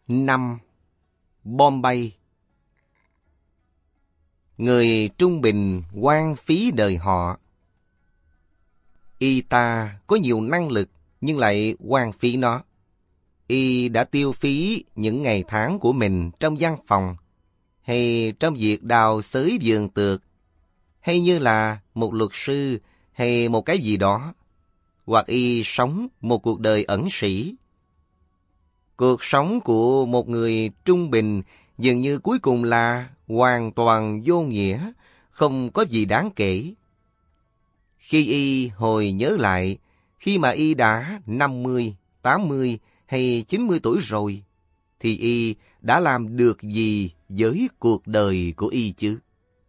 5. Bombay. Người trung bình hoang phí đời họ. Y ta có nhiều năng lực nhưng lại hoang phí nó. Y đã tiêu phí những ngày tháng của mình trong văn phòng, hay trong việc đào xới vườn tược, hay như là một luật sư hay một cái gì đó, hoặc y sống một cuộc đời ẩn sĩ. Cuộc sống của một người trung bình dường như cuối cùng là hoàn toàn vô nghĩa, không có gì đáng kể. Khi y hồi nhớ lại, khi mà y đã 50, 80 hay 90 tuổi rồi, thì y đã làm được gì với cuộc đời của y chứ?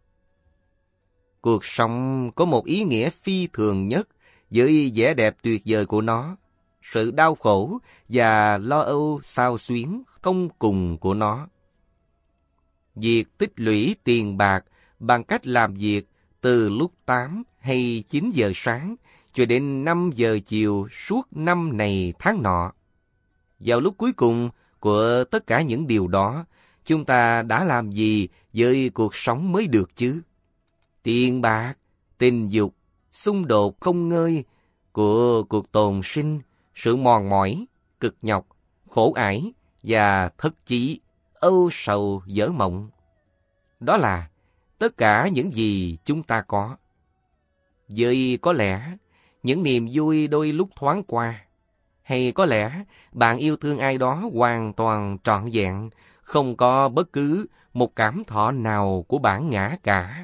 Cuộc sống có một ý nghĩa phi thường nhất với vẻ đẹp tuyệt vời của nó, sự đau khổ và lo âu xao xuyến không cùng của nó. Việc tích lũy tiền bạc bằng cách làm việc từ lúc 8 hay 9 giờ sáng cho đến 5 giờ chiều suốt năm này tháng nọ. Vào lúc cuối cùng của tất cả những điều đó, chúng ta đã làm gì với cuộc sống mới được chứ? Tiền bạc, tình dục, xung đột không ngơi của cuộc tồn sinh, sự mòn mỏi, cực nhọc, khổ ải và thất chí, âu sầu dở mộng. Đó là tất cả những gì chúng ta có. Với có lẽ những niềm vui đôi lúc thoáng qua, hay có lẽ bạn yêu thương ai đó hoàn toàn trọn vẹn, không có bất cứ một cảm thọ nào của bản ngã cả.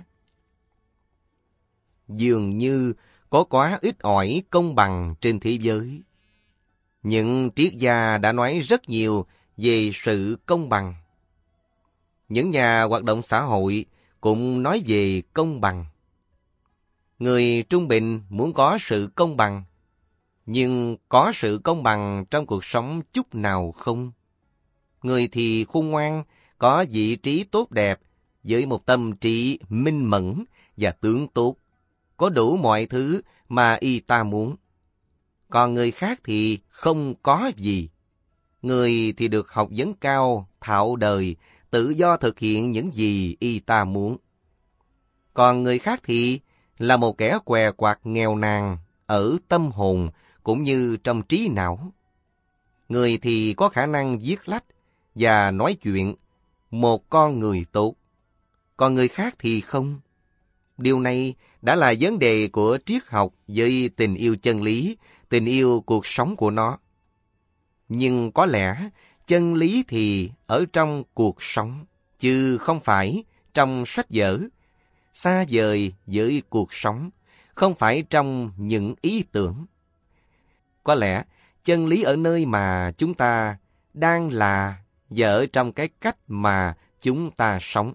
Dường như có quá ít ỏi công bằng trên thế giới. Những triết gia đã nói rất nhiều về sự công bằng. Những nhà hoạt động xã hội cũng nói về công bằng. Người trung bình muốn có sự công bằng, nhưng có sự công bằng trong cuộc sống chút nào không? Người thì khôn ngoan, có vị trí tốt đẹp, với một tâm trí minh mẫn và tướng tốt, có đủ mọi thứ mà y ta muốn. Còn người khác thì không có gì. Người thì được học vấn cao, thạo đời, tự do thực hiện những gì y ta muốn. Còn người khác thì là một kẻ què quặt nghèo nàn ở tâm hồn cũng như trong trí não. Người thì có khả năng viết lách và nói chuyện, một con người tốt. Còn người khác thì không. Điều này đã là vấn đề của triết học với tình yêu chân lý, tình yêu cuộc sống của nó. Nhưng có lẽ chân lý thì ở trong cuộc sống, chứ không phải trong sách vở, xa vời với cuộc sống, không phải trong những ý tưởng. Có lẽ chân lý ở nơi mà chúng ta đang là và ở trong cái cách mà chúng ta sống.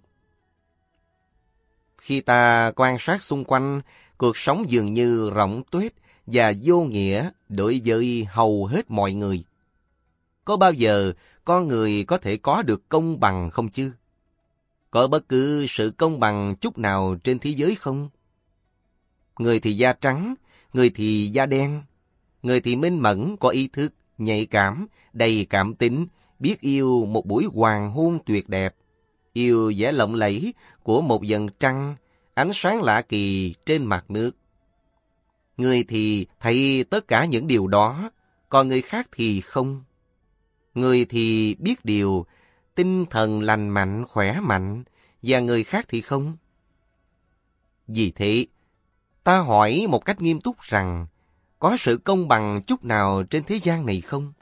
Khi ta quan sát xung quanh, cuộc sống dường như rỗng tuếch và vô nghĩa đối với hầu hết mọi người. Có bao giờ con người có thể có được công bằng không chứ? Có bất cứ sự công bằng chút nào trên thế giới không? Người thì da trắng, người thì da đen. Người thì minh mẫn, có ý thức, nhạy cảm, đầy cảm tính, biết yêu một buổi hoàng hôn tuyệt đẹp, yêu vẻ lộng lẫy của một vầng trăng, ánh sáng lạ kỳ trên mặt nước. Người thì thấy tất cả những điều đó, còn người khác thì không. Người thì biết điều, tinh thần lành mạnh, khỏe mạnh, và người khác thì không. Vì thế, ta hỏi một cách nghiêm túc rằng, có sự công bằng chút nào trên thế gian này không?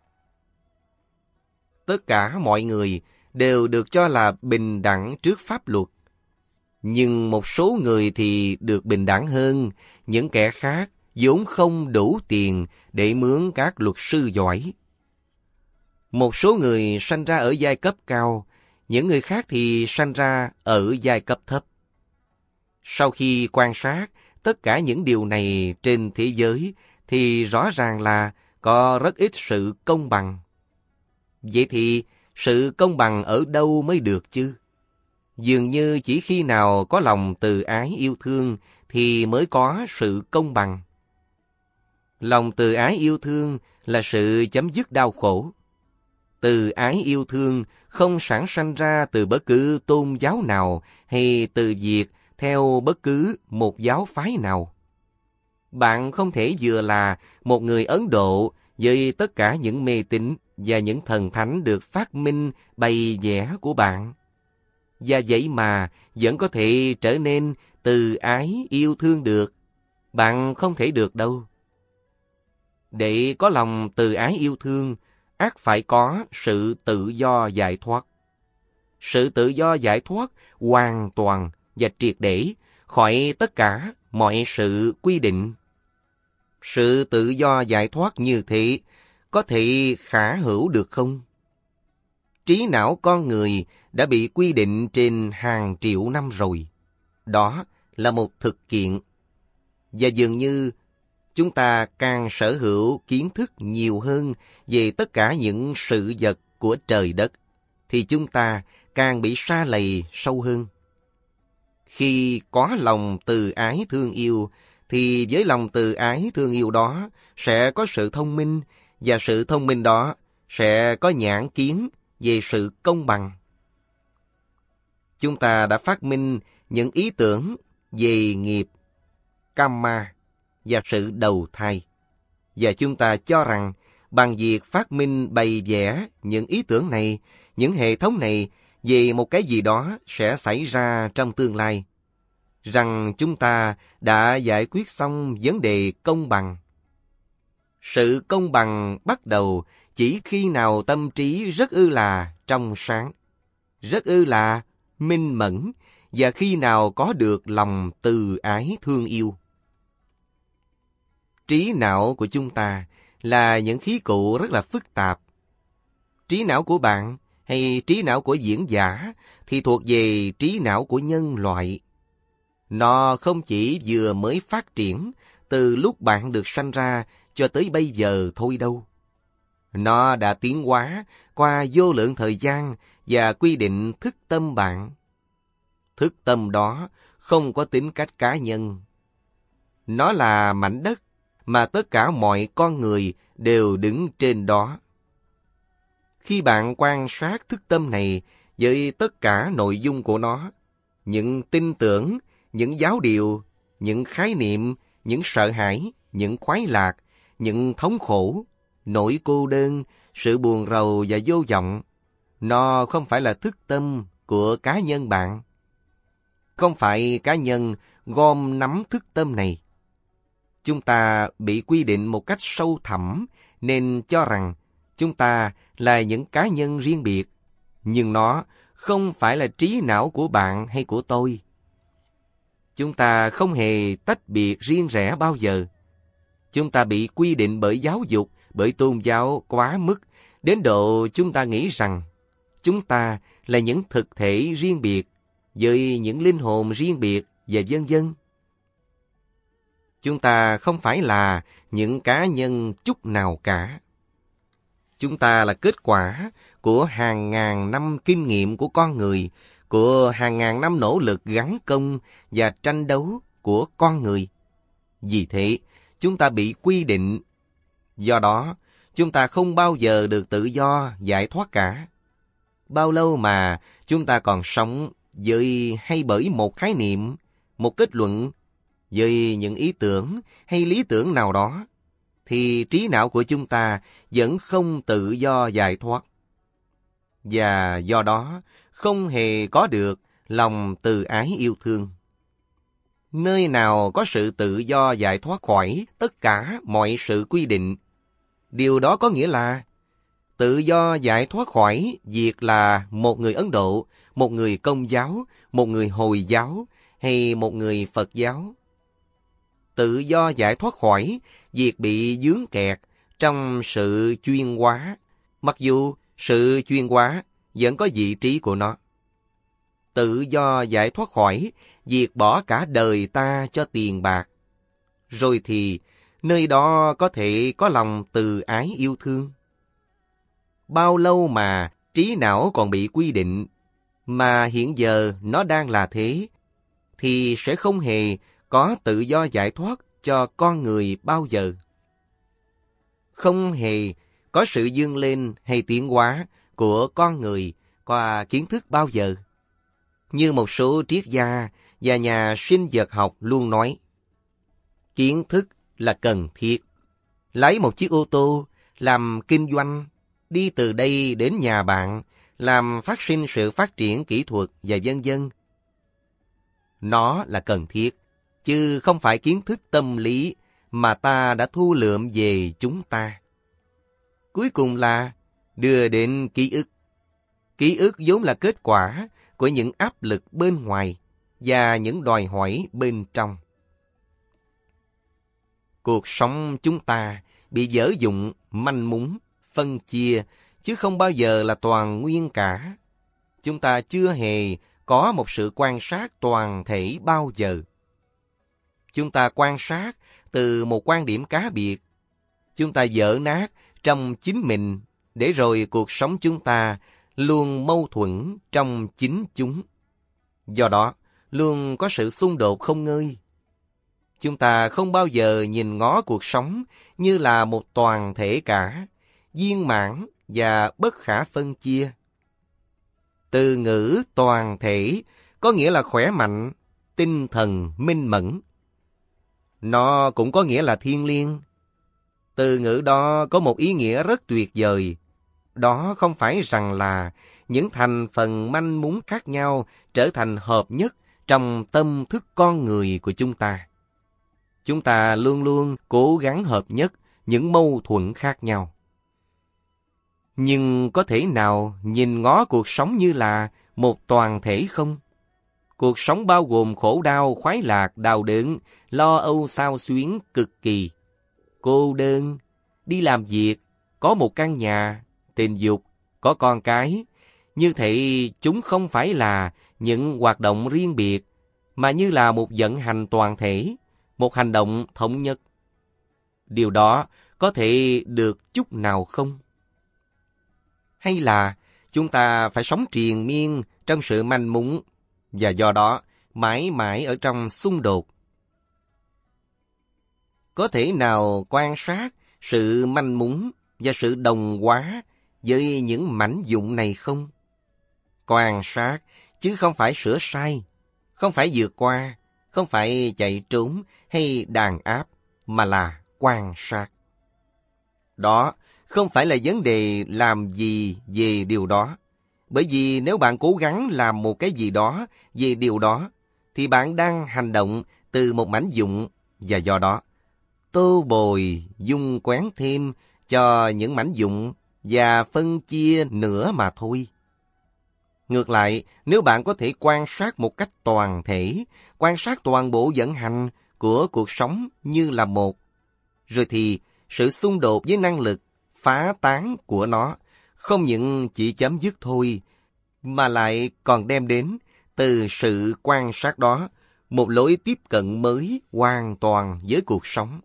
Tất cả mọi người đều được cho là bình đẳng trước pháp luật. Nhưng một số người thì được bình đẳng hơn những kẻ khác vốn không đủ tiền để mướn các luật sư giỏi. Một số người sanh ra ở giai cấp cao, những người khác thì sanh ra ở giai cấp thấp. Sau khi quan sát tất cả những điều này trên thế giới, thì rõ ràng là có rất ít sự công bằng. Vậy thì sự công bằng ở đâu mới được chứ? Dường như chỉ khi nào có lòng từ ái yêu thương thì mới có sự công bằng. Lòng từ ái yêu thương là sự chấm dứt đau khổ. Từ ái yêu thương không sản sanh ra từ bất cứ tôn giáo nào hay từ việc theo bất cứ một giáo phái nào. Bạn không thể vừa là một người Ấn Độ với tất cả những mê tín và những thần thánh được phát minh bày vẽ của bạn, và vậy mà vẫn có thể trở nên từ ái yêu thương được. Bạn không thể được đâu. Để có lòng từ ái yêu thương, ắt phải có sự tự do giải thoát. Sự tự do giải thoát hoàn toàn và triệt để khỏi tất cả mọi sự quy định. Sự tự do giải thoát như thế có thể khả hữu được không? Trí não con người đã bị quy định trên hàng triệu năm rồi. Đó là một thực kiện. Và dường như chúng ta càng sở hữu kiến thức nhiều hơn về tất cả những sự vật của trời đất, thì chúng ta càng bị sa lầy sâu hơn. Khi có lòng từ ái thương yêu, thì với lòng từ ái thương yêu đó sẽ có sự thông minh, và sự thông minh đó sẽ có nhãn kiến về sự công bằng. Chúng ta đã phát minh những ý tưởng về nghiệp, karma và sự đầu thai. Và chúng ta cho rằng bằng việc phát minh bày vẽ những ý tưởng này, những hệ thống này về một cái gì đó sẽ xảy ra trong tương lai, rằng chúng ta đã giải quyết xong vấn đề công bằng. Sự công bằng bắt đầu chỉ khi nào tâm trí rất ư là trong sáng, rất ư là minh mẫn, và khi nào có được lòng từ ái thương yêu. Trí não của chúng ta là những khí cụ rất là phức tạp. Trí não của bạn hay trí não của diễn giả thì thuộc về trí não của nhân loại. Nó không chỉ vừa mới phát triển từ lúc bạn được sanh ra cho tới bây giờ thôi đâu. Nó đã tiến hóa qua vô lượng thời gian và quy định thức tâm bạn. Thức tâm đó không có tính cách cá nhân. Nó là mảnh đất mà tất cả mọi con người đều đứng trên đó. Khi bạn quan sát thức tâm này với tất cả nội dung của nó, những tin tưởng, những giáo điều, những khái niệm, những sợ hãi, những khoái lạc, những thống khổ, nỗi cô đơn, sự buồn rầu và vô vọng, nó không phải là thức tâm của cá nhân bạn. Không phải cá nhân gom nắm thức tâm này. Chúng ta bị quy định một cách sâu thẳm nên cho rằng chúng ta là những cá nhân riêng biệt, nhưng nó không phải là trí não của bạn hay của tôi. Chúng ta không hề tách biệt riêng rẽ bao giờ. Chúng ta bị quy định bởi giáo dục, bởi tôn giáo quá mức, đến độ chúng ta nghĩ rằng chúng ta là những thực thể riêng biệt, với những linh hồn riêng biệt và vân vân. Chúng ta không phải là những cá nhân chút nào cả. Chúng ta là kết quả của hàng ngàn năm kinh nghiệm của con người, của hàng ngàn năm nỗ lực gắng công và tranh đấu của con người. Vì thế, chúng ta bị quy định. Do đó, chúng ta không bao giờ được tự do giải thoát cả. Bao lâu mà chúng ta còn sống với hay bởi một khái niệm, một kết luận, với những ý tưởng hay lý tưởng nào đó, thì trí não của chúng ta vẫn không tự do giải thoát. Và do đó, không hề có được lòng từ ái yêu thương. Nơi nào có sự tự do giải thoát khỏi tất cả mọi sự quy định, điều đó có nghĩa là tự do giải thoát khỏi việc là một người Ấn Độ, một người Công giáo, một người Hồi giáo hay một người Phật giáo. Tự do giải thoát khỏi việc bị vướng kẹt trong sự chuyên hóa, mặc dù sự chuyên hóa vẫn có vị trí của nó. Tự do giải thoát khỏi việc bỏ cả đời ta cho tiền bạc. Rồi thì nơi đó có thể có lòng từ ái yêu thương. Bao lâu mà trí não còn bị quy định, mà hiện giờ nó đang là thế, thì sẽ không hề có tự do giải thoát cho con người bao giờ. Không hề có sự vươn lên hay tiến hóa của con người qua kiến thức bao giờ. Như một số triết gia và nhà sinh vật học luôn nói, kiến thức là cần thiết. Lái một chiếc ô tô, làm kinh doanh, đi từ đây đến nhà bạn, làm phát sinh sự phát triển kỹ thuật và vân vân. Nó là cần thiết, chứ không phải kiến thức tâm lý mà ta đã thu lượm về chúng ta. Cuối cùng là đưa đến ký ức. Ký ức vốn là kết quả của những áp lực bên ngoài và những đòi hỏi bên trong. Cuộc sống chúng ta bị dở dụng, manh mún, phân chia, chứ không bao giờ là toàn nguyên cả. Chúng ta chưa hề có một sự quan sát toàn thể bao giờ. Chúng ta quan sát từ một quan điểm cá biệt. Chúng ta vỡ nát trong chính mình, để rồi cuộc sống chúng ta luôn mâu thuẫn trong chính chúng. Do đó, luôn có sự xung đột không ngơi. Chúng ta không bao giờ nhìn ngó cuộc sống như là một toàn thể cả, viên mãn và bất khả phân chia. Từ ngữ toàn thể có nghĩa là khỏe mạnh, tinh thần minh mẫn. Nó cũng có nghĩa là thiêng liêng. Từ ngữ đó có một ý nghĩa rất tuyệt vời. Đó không phải rằng là những thành phần manh mún khác nhau trở thành hợp nhất trong tâm thức con người của chúng ta. Chúng ta luôn luôn cố gắng hợp nhất những mâu thuẫn khác nhau. Nhưng có thể nào nhìn ngó cuộc sống như là một toàn thể không? Cuộc sống bao gồm khổ đau, khoái lạc, đau đớn, lo âu xao xuyến cực kỳ, cô đơn, đi làm việc, có một căn nhà, tình dục, có con cái. Như thế chúng không phải là những hoạt động riêng biệt, mà như là một vận hành toàn thể, một hành động thống nhất. Điều đó có thể được chút nào không? Hay là chúng ta phải sống triền miên trong sự manh mún, và do đó mãi mãi ở trong xung đột? Có thể nào quan sát sự manh mún và sự đồng hóa với những mảnh vụn này không? Quan sát, chứ không phải sửa sai, không phải vượt qua, không phải chạy trốn hay đàn áp, mà là quan sát. Đó không phải là vấn đề làm gì về điều đó. Bởi vì nếu bạn cố gắng làm một cái gì đó về điều đó, thì bạn đang hành động từ một mảnh vụn, và do đó tô bồi, dung quén thêm cho những mảnh vụn và phân chia nữa mà thôi. Ngược lại, nếu bạn có thể quan sát một cách toàn thể, quan sát toàn bộ vận hành của cuộc sống như là một, rồi thì sự xung đột với năng lực phá tán của nó không những chỉ chấm dứt thôi, mà lại còn đem đến từ sự quan sát đó một lối tiếp cận mới hoàn toàn với cuộc sống.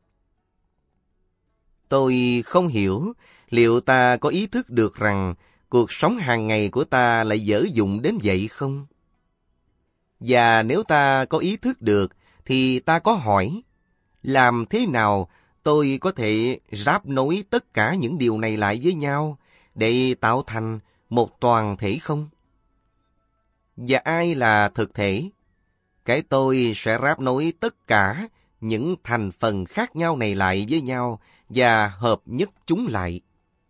Tôi không hiểu liệu ta có ý thức được rằng cuộc sống hàng ngày của ta lại dở dụng đến vậy không? Và nếu ta có ý thức được, thì ta có hỏi, làm thế nào tôi có thể ráp nối tất cả những điều này lại với nhau để tạo thành một toàn thể không? Và ai là thực thể? Cái tôi sẽ ráp nối tất cả những thành phần khác nhau này lại với nhau và hợp nhất chúng lại.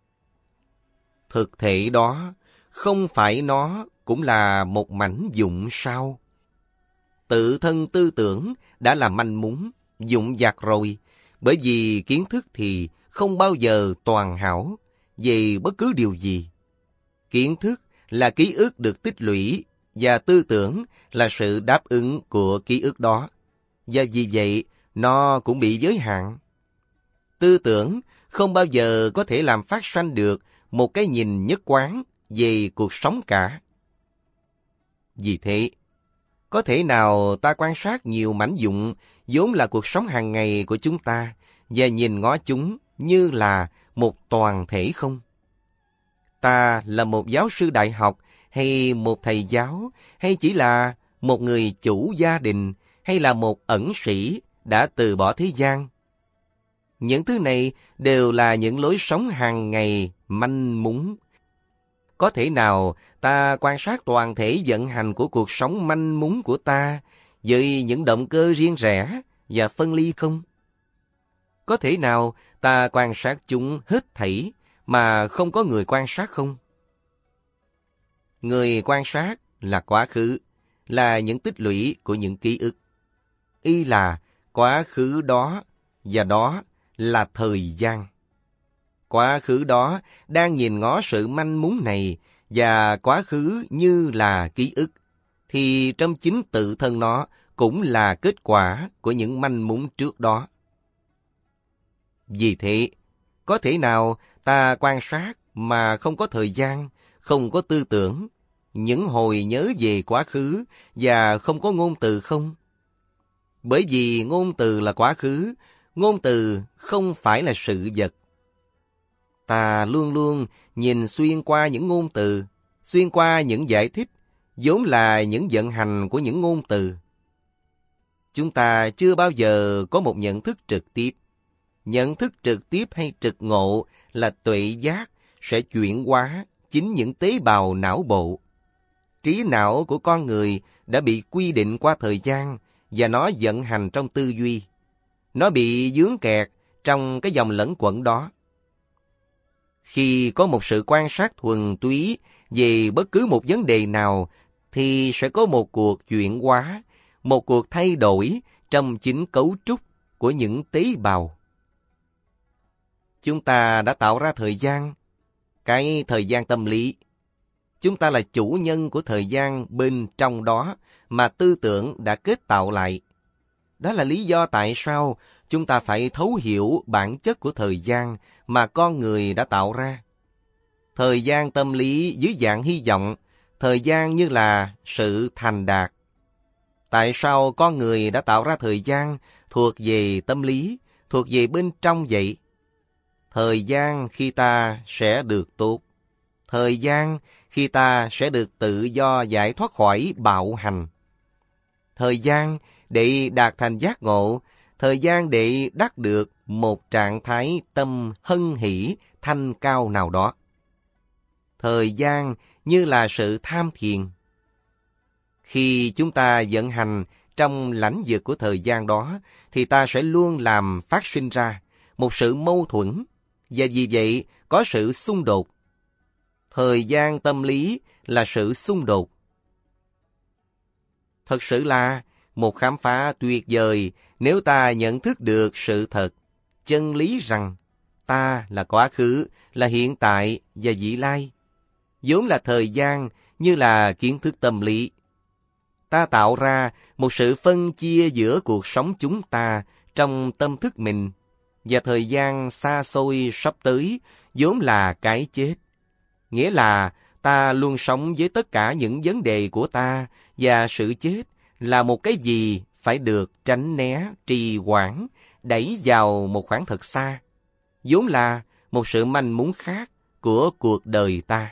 Thực thể đó, không phải nó cũng là một mảnh vụn sao? Tự thân tư tưởng đã là manh mún, vụn vặt rồi, bởi vì kiến thức thì không bao giờ toàn hảo về bất cứ điều gì. Kiến thức là ký ức được tích lũy, và tư tưởng là sự đáp ứng của ký ức đó. Và vì vậy, nó cũng bị giới hạn. Tư tưởng không bao giờ có thể làm phát sanh được một cái nhìn nhất quán về cuộc sống cả. Vì thế, có thể nào ta quan sát nhiều mảnh vụn vốn là cuộc sống hàng ngày của chúng ta và nhìn ngó chúng như là một toàn thể không? Ta là một giáo sư đại học hay một thầy giáo, hay chỉ là một người chủ gia đình, hay là một ẩn sĩ đã từ bỏ thế gian? Những thứ này đều là những lối sống hàng ngày manh mún. Có thể nào ta quan sát toàn thể vận hành của cuộc sống manh mún của ta với những động cơ riêng rẽ và phân ly không? Có thể nào ta quan sát chúng hết thảy mà không có người quan sát không? Người quan sát là quá khứ, là những tích lũy của những ký ức. Y là quá khứ đó, và đó là thời gian. Quá khứ đó đang nhìn ngó sự manh mún này, và quá khứ như là ký ức, thì trong chính tự thân nó cũng là kết quả của những manh mún trước đó. Vì thế, có thể nào ta quan sát mà không có thời gian, không có tư tưởng, những hồi nhớ về quá khứ và không có ngôn từ không? Bởi vì ngôn từ là quá khứ, ngôn từ không phải là sự vật. Ta luôn luôn nhìn xuyên qua những ngôn từ, xuyên qua những giải thích, vốn là những vận hành của những ngôn từ. Chúng ta chưa bao giờ có một nhận thức trực tiếp. Nhận thức trực tiếp hay trực ngộ là tuệ giác sẽ chuyển hóa chính những tế bào não bộ. Trí não của con người đã bị quy định qua thời gian và nó vận hành trong tư duy. Nó bị vướng kẹt trong cái dòng lẫn quẩn đó. Khi có một sự quan sát thuần túy về bất cứ một vấn đề nào, thì sẽ có một cuộc chuyển hóa, một cuộc thay đổi trong chính cấu trúc của những tế bào. Chúng ta đã tạo ra thời gian, cái thời gian tâm lý. Chúng ta là chủ nhân của thời gian bên trong đó mà tư tưởng đã kết tạo lại. Đó là lý do tại sao chúng ta phải thấu hiểu bản chất của thời gian mà con người đã tạo ra. Thời gian tâm lý dưới dạng hy vọng, thời gian như là sự thành đạt. Tại sao con người đã tạo ra thời gian thuộc về tâm lý, thuộc về bên trong vậy? Thời gian khi ta sẽ được tốt. Thời gian khi ta sẽ được tự do giải thoát khỏi bạo hành. Thời gian để đạt thành giác ngộ, thời gian để đắc được một trạng thái tâm hân hỷ thanh cao nào đó. Thời gian như là sự tham thiền. Khi chúng ta vận hành trong lãnh vực của thời gian đó, thì ta sẽ luôn làm phát sinh ra một sự mâu thuẫn, và vì vậy có sự xung đột. Thời gian tâm lý là sự xung đột. Thật sự là một khám phá tuyệt vời nếu ta nhận thức được sự thật, chân lý rằng ta là quá khứ, là hiện tại và vị lai. Vốn là thời gian như là kiến thức tâm lý. Ta tạo ra một sự phân chia giữa cuộc sống chúng ta trong tâm thức mình và thời gian xa xôi sắp tới vốn là cái chết. Nghĩa là ta luôn sống với tất cả những vấn đề của ta và sự chết là một cái gì phải được tránh né, trì hoãn, đẩy vào một khoảng thật xa, vốn là một sự manh mún khác của cuộc đời ta.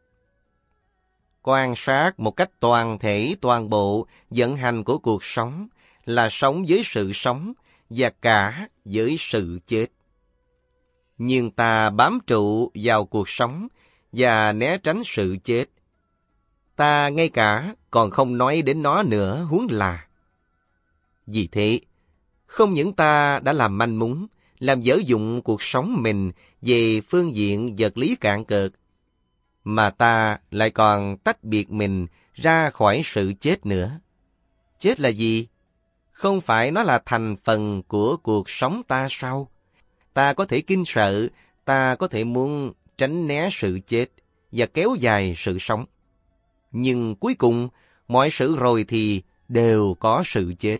Quan sát một cách toàn thể toàn bộ vận hành của cuộc sống là sống với sự sống và cả với sự chết. Nhưng ta bám trụ vào cuộc sống và né tránh sự chết. Ta ngay cả còn không nói đến nó nữa, huống là. Vì thế, không những ta đã làm manh mún, làm dở dụng cuộc sống mình về phương diện vật lý cạn cợt, mà ta lại còn tách biệt mình ra khỏi sự chết nữa. Chết là gì? Không phải nó là thành phần của cuộc sống ta sao? Ta có thể kinh sợ, ta có thể muốn tránh né sự chết và kéo dài sự sống. Nhưng cuối cùng, mọi sự rồi thì đều có sự chết.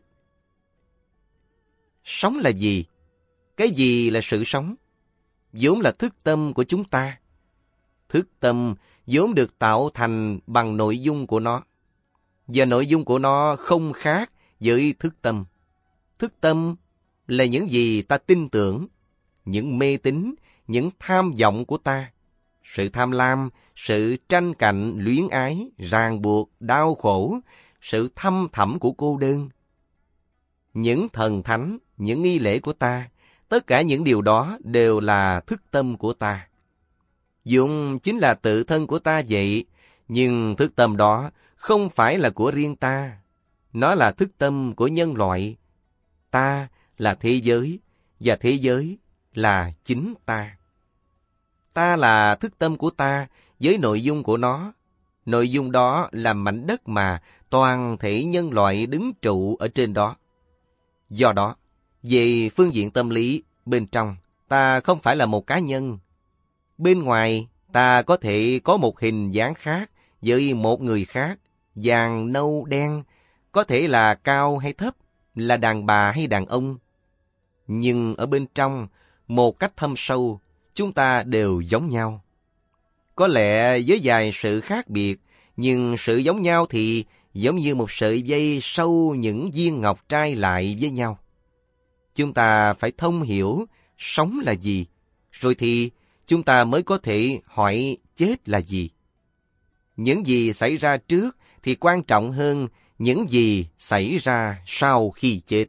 Sống là gì? Cái gì là sự sống? Vốn là thức tâm của chúng ta. Thức tâm vốn được tạo thành bằng nội dung của nó. Và nội dung của nó không khác với thức tâm. Thức tâm là những gì ta tin tưởng, những mê tín, những tham vọng của ta. Sự tham lam, sự tranh cạnh, luyến ái, ràng buộc, đau khổ, sự thâm thẳm của cô đơn. Những thần thánh, những nghi lễ của ta, Tất cả những điều đó đều là thức tâm của ta. Dụng chính là tự thân của ta vậy, nhưng thức tâm đó không phải là của riêng ta. Nó là thức tâm của nhân loại. Ta là thế giới, và thế giới là chính ta. Ta là thức tâm của ta với nội dung của nó. Nội dung đó là mảnh đất mà toàn thể nhân loại đứng trụ ở trên đó. Do đó, về phương diện tâm lý, bên trong, ta không phải là một cá nhân. Bên ngoài, ta có thể có một hình dáng khác với một người khác, vàng, nâu, đen, có thể là cao hay thấp, là đàn bà hay đàn ông. Nhưng ở bên trong, một cách thâm sâu, chúng ta đều giống nhau. Có lẽ với vài sự khác biệt, nhưng sự giống nhau thì giống như một sợi dây sâu những viên ngọc trai lại với nhau. Chúng ta phải thông hiểu sống là gì, rồi thì chúng ta mới có thể hỏi chết là gì. Những gì xảy ra trước thì quan trọng hơn những gì xảy ra sau khi chết.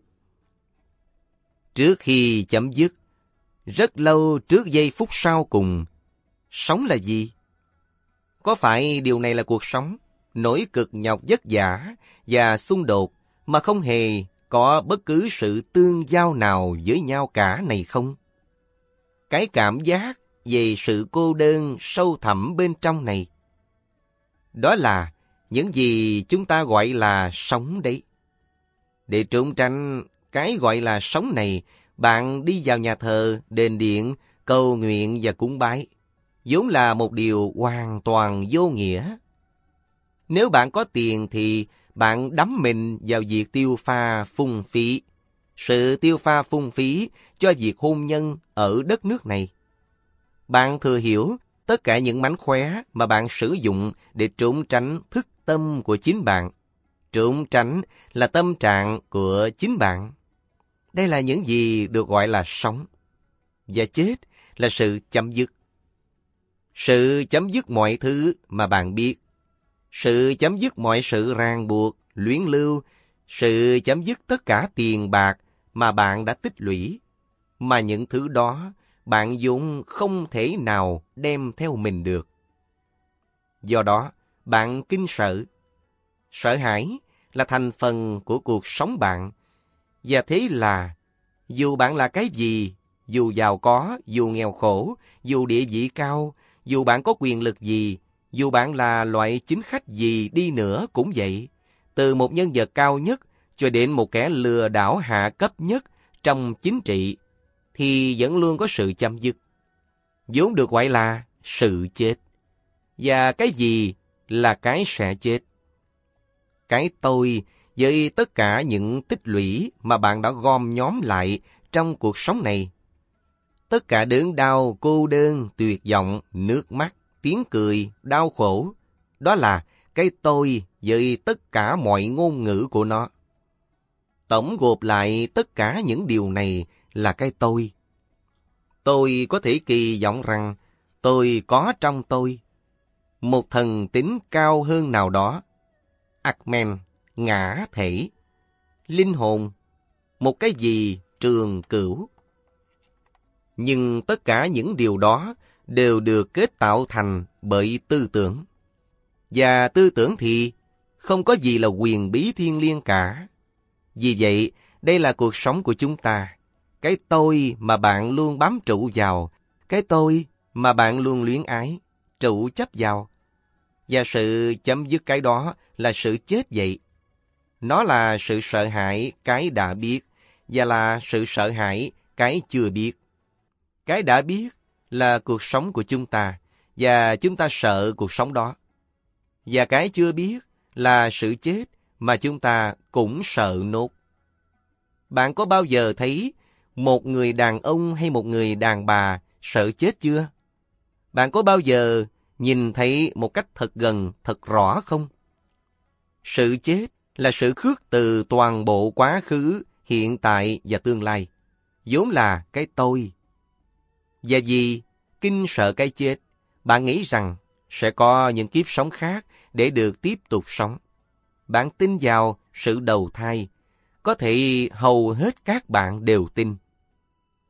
Trước khi chấm dứt, rất lâu trước giây phút sau cùng, sống là gì? Có phải điều này là cuộc sống, nỗi cực nhọc vất vả và xung đột mà không hề có bất cứ sự tương giao nào với nhau cả này không? Cái cảm giác về sự cô đơn sâu thẳm bên trong này, đó là những gì chúng ta gọi là sống đấy. Để trốn tránh cái gọi là sống này, bạn đi vào nhà thờ, đền điện, cầu nguyện và cúng bái, vốn là một điều hoàn toàn vô nghĩa. Nếu bạn có tiền thì bạn đắm mình vào việc tiêu pha phung phí. Sự tiêu pha phung phí cho việc hôn nhân ở đất nước này. Bạn thừa hiểu tất cả những mánh khóe mà bạn sử dụng để trốn tránh thức tâm của chính bạn. Trốn tránh là tâm trạng của chính bạn. Đây là những gì được gọi là sống. Và chết là sự chấm dứt. Sự chấm dứt mọi thứ mà bạn biết. Sự chấm dứt mọi sự ràng buộc, luyến lưu. Sự chấm dứt tất cả tiền bạc mà bạn đã tích lũy. Mà những thứ đó bạn vốn không thể nào đem theo mình được. Do đó, bạn kinh sợ. Sợ hãi là thành phần của cuộc sống bạn. Và thế là, dù bạn là cái gì, dù giàu có, dù nghèo khổ, dù địa vị cao, dù bạn có quyền lực gì, dù bạn là loại chính khách gì đi nữa cũng vậy, từ một nhân vật cao nhất cho đến một kẻ lừa đảo hạ cấp nhất trong chính trị, thì vẫn luôn có sự chấm dứt, vốn được gọi là sự chết. Và cái gì là cái sẽ chết? Cái tôi với tất cả những tích lũy mà bạn đã gom nhóm lại trong cuộc sống này. Tất cả đớn đau, cô đơn, tuyệt vọng, nước mắt, tiếng cười, đau khổ, đó là cái tôi với tất cả mọi ngôn ngữ của nó. Tổng gộp lại tất cả những điều này là cái tôi. Tôi có thể kỳ vọng rằng tôi có trong tôi một thần tính cao hơn nào đó. Atman, ngã thể, linh hồn, một cái gì trường cửu. Nhưng tất cả những điều đó đều được kết tạo thành bởi tư tưởng. Và tư tưởng thì không có gì là quyền bí thiêng liêng cả. Vì vậy, đây là cuộc sống của chúng ta. Cái tôi mà bạn luôn bám trụ vào, cái tôi mà bạn luôn luyến ái, trụ chấp vào. Và sự chấm dứt cái đó là sự chết vậy. Nó là sự sợ hãi cái đã biết, và là sự sợ hãi cái chưa biết. Cái đã biết là cuộc sống của chúng ta, và chúng ta sợ cuộc sống đó. Và cái chưa biết là sự chết mà chúng ta cũng sợ nốt. Bạn có bao giờ thấy một người đàn ông hay một người đàn bà sợ chết chưa? Bạn có bao giờ nhìn thấy một cách thật gần, thật rõ không? Sự chết là sự khước từ toàn bộ quá khứ, hiện tại và tương lai, vốn là cái tôi. Và vì kinh sợ cái chết, bạn nghĩ rằng sẽ có những kiếp sống khác để được tiếp tục sống. Bạn tin vào sự đầu thai, có thể hầu hết các bạn đều tin.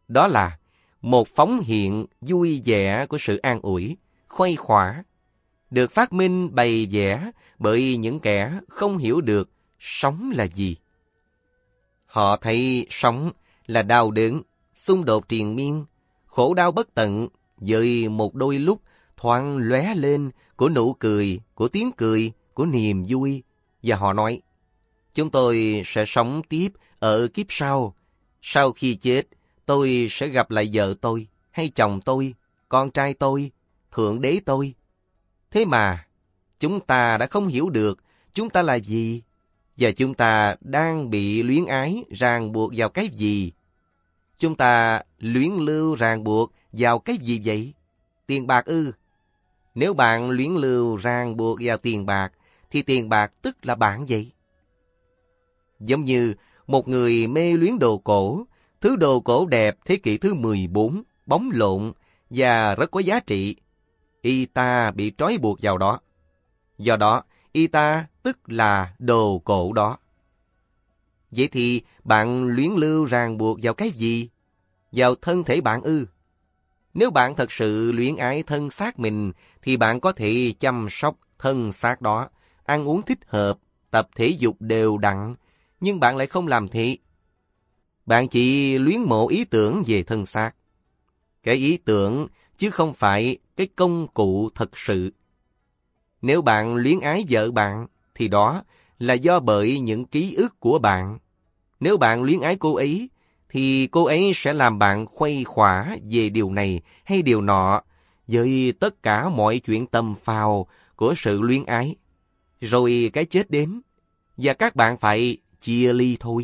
Đó là một phóng hiện vui vẻ của sự an ủi, khuây khỏa, được phát minh bày vẽ bởi những kẻ không hiểu được sống là gì. Họ thấy sống là đau đớn, xung đột triền miên, khổ đau bất tận, với một đôi lúc thoáng lóe lên của nụ cười, của tiếng cười, của niềm vui. Và họ nói, chúng tôi sẽ sống tiếp ở kiếp sau. Sau khi chết, tôi sẽ gặp lại vợ tôi, hay chồng tôi, con trai tôi, thượng đế tôi. Thế mà, chúng ta đã không hiểu được chúng ta là gì, và chúng ta đang bị luyến ái ràng buộc vào cái gì. Chúng ta luyến lưu ràng buộc vào cái gì vậy? Tiền bạc ư? Nếu bạn luyến lưu ràng buộc vào tiền bạc, thì tiền bạc tức là bạn vậy. Giống như một người mê luyến đồ cổ, thứ đồ cổ đẹp thế kỷ thứ 14, bóng lộn và rất có giá trị. Y ta bị trói buộc vào đó. Do đó, y ta tức là đồ cổ đó. Vậy thì bạn luyến lưu ràng buộc vào cái gì? Vào thân thể bạn ư? Nếu bạn thật sự luyến ái thân xác mình, thì bạn có thể chăm sóc thân xác đó, ăn uống thích hợp, tập thể dục đều đặn, nhưng bạn lại không làm thế. Bạn chỉ luyến mộ ý tưởng về thân xác. Cái ý tưởng chứ không phải cái công cụ thật sự. Nếu bạn luyến ái vợ bạn, thì đó là do bởi những ký ức của bạn. Nếu bạn luyến ái cô ấy, thì cô ấy sẽ làm bạn khuây khỏa về điều này hay điều nọ, với tất cả mọi chuyện tầm phào của sự luyến ái. Rồi cái chết đến, và các bạn phải chia ly thôi.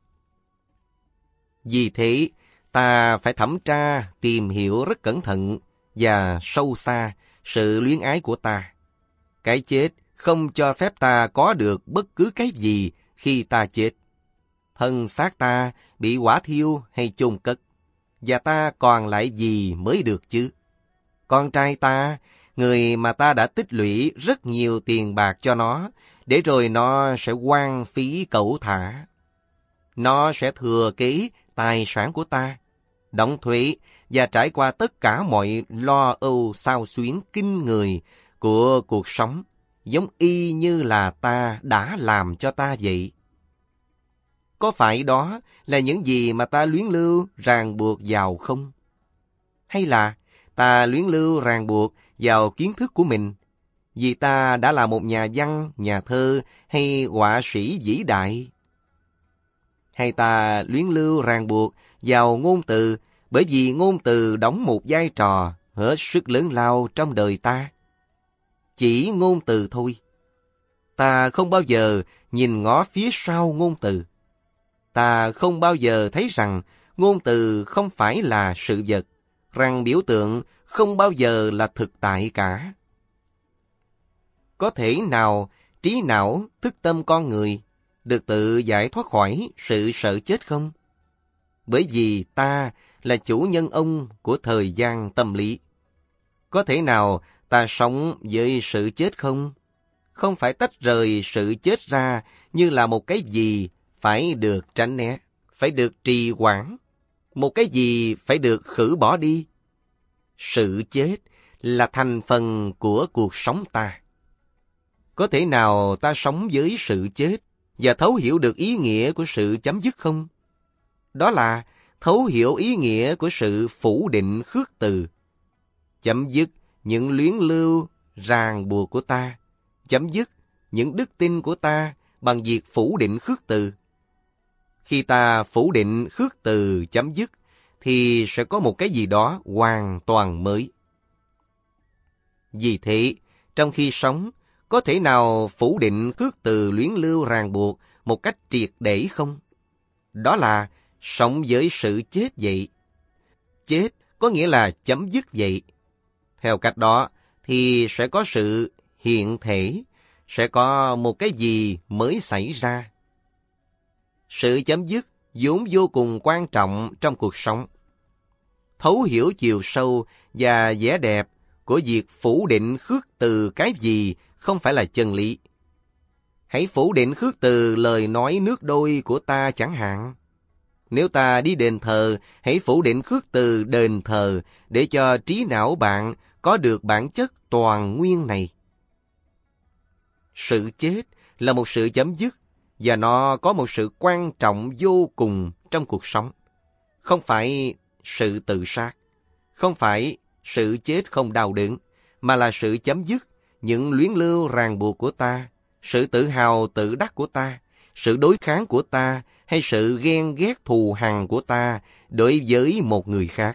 Vì thế, ta phải thẩm tra, tìm hiểu rất cẩn thận và sâu xa sự luyến ái của ta. Cái chết không cho phép ta có được bất cứ cái gì khi ta chết. Thân xác ta bị hỏa thiêu hay chôn cất, và ta còn lại gì mới được chứ? Con trai ta, người mà ta đã tích lũy rất nhiều tiền bạc cho nó, để rồi nó sẽ hoang phí cẩu thả. Nó sẽ thừa kế tài sản của ta, đóng thuế và trải qua tất cả mọi lo âu xao xuyến kinh người của cuộc sống, giống y như là ta đã làm cho ta vậy. Có phải đó là những gì mà ta luyến lưu ràng buộc vào không? Hay là ta luyến lưu ràng buộc vào kiến thức của mình, vì ta đã là một nhà văn, nhà thơ hay họa sĩ vĩ đại? Hay ta luyến lưu ràng buộc vào ngôn từ, bởi vì ngôn từ đóng một vai trò hết sức lớn lao trong đời ta? Chỉ ngôn từ thôi. Ta không bao giờ nhìn ngó phía sau ngôn từ. Ta không bao giờ thấy rằng ngôn từ không phải là sự vật, rằng biểu tượng không bao giờ là thực tại cả. Có thể nào trí não, thức tâm con người được tự giải thoát khỏi sự sợ chết không? Bởi vì ta là chủ nhân ông của thời gian tâm lý. Có thể nào ta sống với sự chết không? Không phải tách rời sự chết ra như là một cái gì phải được tránh né, phải được trì hoãn, một cái gì phải được khử bỏ đi. Sự chết là thành phần của cuộc sống ta. Có thể nào ta sống với sự chết và thấu hiểu được ý nghĩa của sự chấm dứt không? Đó là thấu hiểu ý nghĩa của sự phủ định khước từ. Chấm dứt những luyến lưu, ràng buộc của ta. Chấm dứt những đức tin của ta bằng việc phủ định khước từ. Khi ta phủ định khước từ chấm dứt, thì sẽ có một cái gì đó hoàn toàn mới. Vì thế, trong khi sống, có thể nào phủ định khước từ luyến lưu ràng buộc một cách triệt để không? Đó là sống với sự chết vậy. Chết có nghĩa là chấm dứt vậy. Theo cách đó, thì sẽ có sự hiện thể, sẽ có một cái gì mới xảy ra. Sự chấm dứt vốn vô cùng quan trọng trong cuộc sống. Thấu hiểu chiều sâu và vẻ đẹp của việc phủ định khước từ cái gì không phải là chân lý. Hãy phủ định khước từ lời nói nước đôi của ta chẳng hạn. Nếu ta đi đền thờ, hãy phủ định khước từ đền thờ để cho trí não bạn có được bản chất toàn nguyên này. Sự chết là một sự chấm dứt và nó có một sự quan trọng vô cùng trong cuộc sống. Không phải sự tự sát, không phải sự chết không đau đớn, mà là sự chấm dứt những luyến lưu ràng buộc của ta, sự tự hào tự đắc của ta, sự đối kháng của ta hay sự ghen ghét thù hằn của ta đối với một người khác.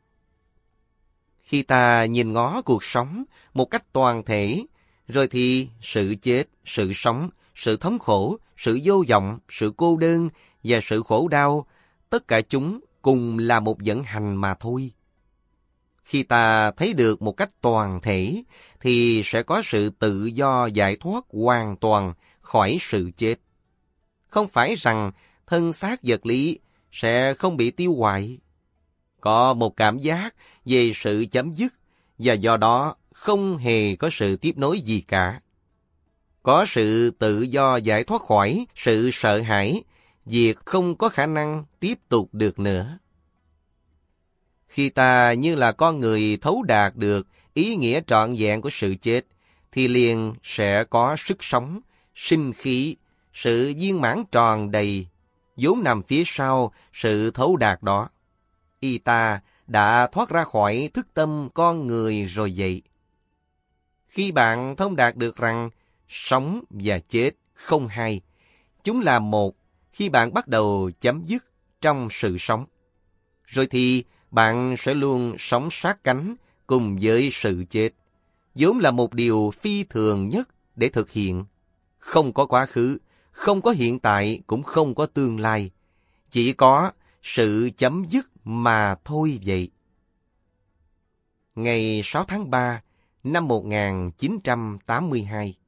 Khi ta nhìn ngó cuộc sống một cách toàn thể, rồi thì sự chết, sự sống, sự thống khổ, sự vô vọng, sự cô đơn và sự khổ đau, tất cả chúng cùng là một vận hành mà thôi. Khi ta thấy được một cách toàn thể, thì sẽ có sự tự do giải thoát hoàn toàn khỏi sự chết. Không phải rằng thân xác vật lý sẽ không bị tiêu hoại. Có một cảm giác về sự chấm dứt, và do đó không hề có sự tiếp nối gì cả. Có sự tự do giải thoát khỏi sự sợ hãi, việc không có khả năng tiếp tục được nữa. Khi ta như là con người thấu đạt được ý nghĩa trọn vẹn của sự chết, thì liền sẽ có sức sống, sinh khí, sự viên mãn tròn đầy, vốn nằm phía sau sự thấu đạt đó. Y ta đã thoát ra khỏi thức tâm con người rồi vậy. Khi bạn thông đạt được rằng sống và chết không hai, chúng là một khi bạn bắt đầu chấm dứt trong sự sống, rồi thì bạn sẽ luôn sống sát cánh cùng với sự chết, vốn là một điều phi thường nhất để thực hiện. Không có quá khứ, không có hiện tại, cũng không có tương lai. Chỉ có sự chấm dứt mà thôi vậy. Ngày 6 tháng 3 năm 1982,